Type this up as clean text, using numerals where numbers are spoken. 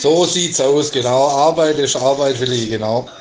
So sieht's aus, genau. Arbeit ist Arbeit, Willi, genau.